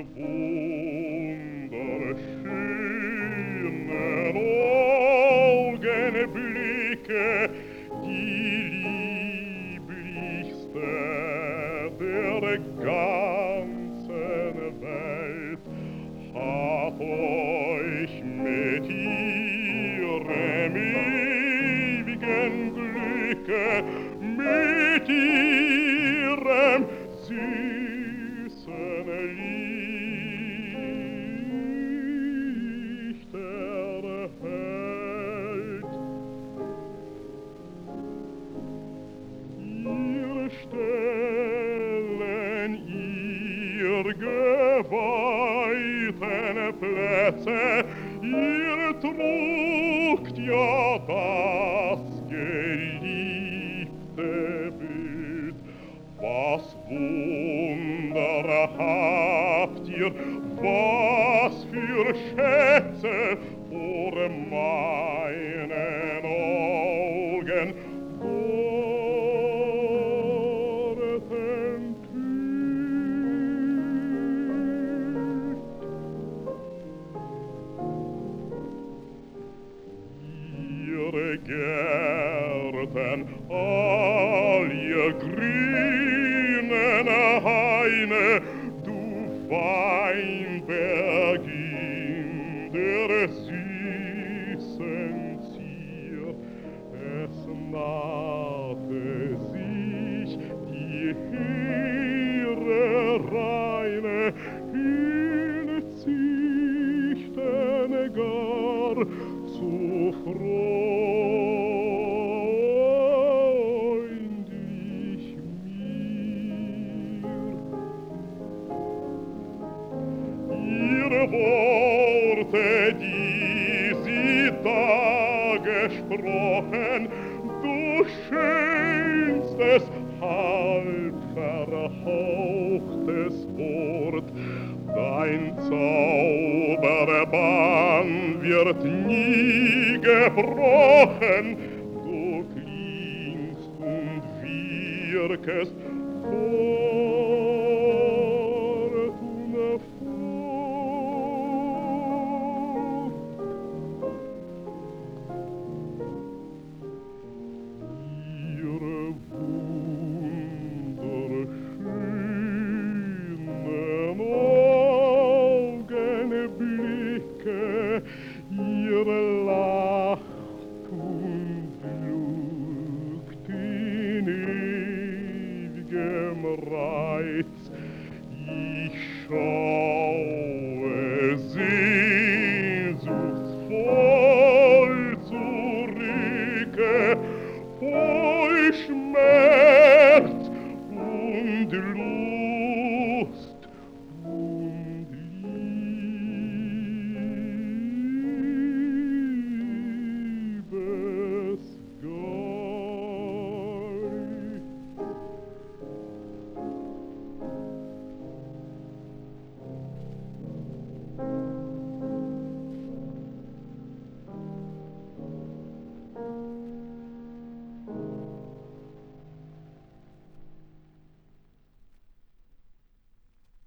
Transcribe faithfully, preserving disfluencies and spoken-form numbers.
wunderschönen Augenblicke, die lieblichste der ganzen Welt, hat euch mit ihrem ewigen Glücke, mit ihrem süßen Licht erhellt. Ihr Stellen, ihr geweihten Plätze, ihr trugt ja das geliebte Bild. Was Wunder habt ihr, was für Schätze vor meinen Augen warten ihre Gärten, all ihr grünen Haine, du Weinberg in der süßen Zier, es nahte sich die hehre Reine in Züchten gar zu freundlich mir. Ihre Worte, die sie da gesprochen, du schönstes, halb verhauchtes Wort, dein Zauberbann wird nie gebrochen, du klingst und wirkest fortunefroh. Ihre wunderschönen Augenblicke, ihre Lacht und Lugt in ewigem Reiz. Ich schaue sehnsuchtsvoll zurücke, voll Schmerz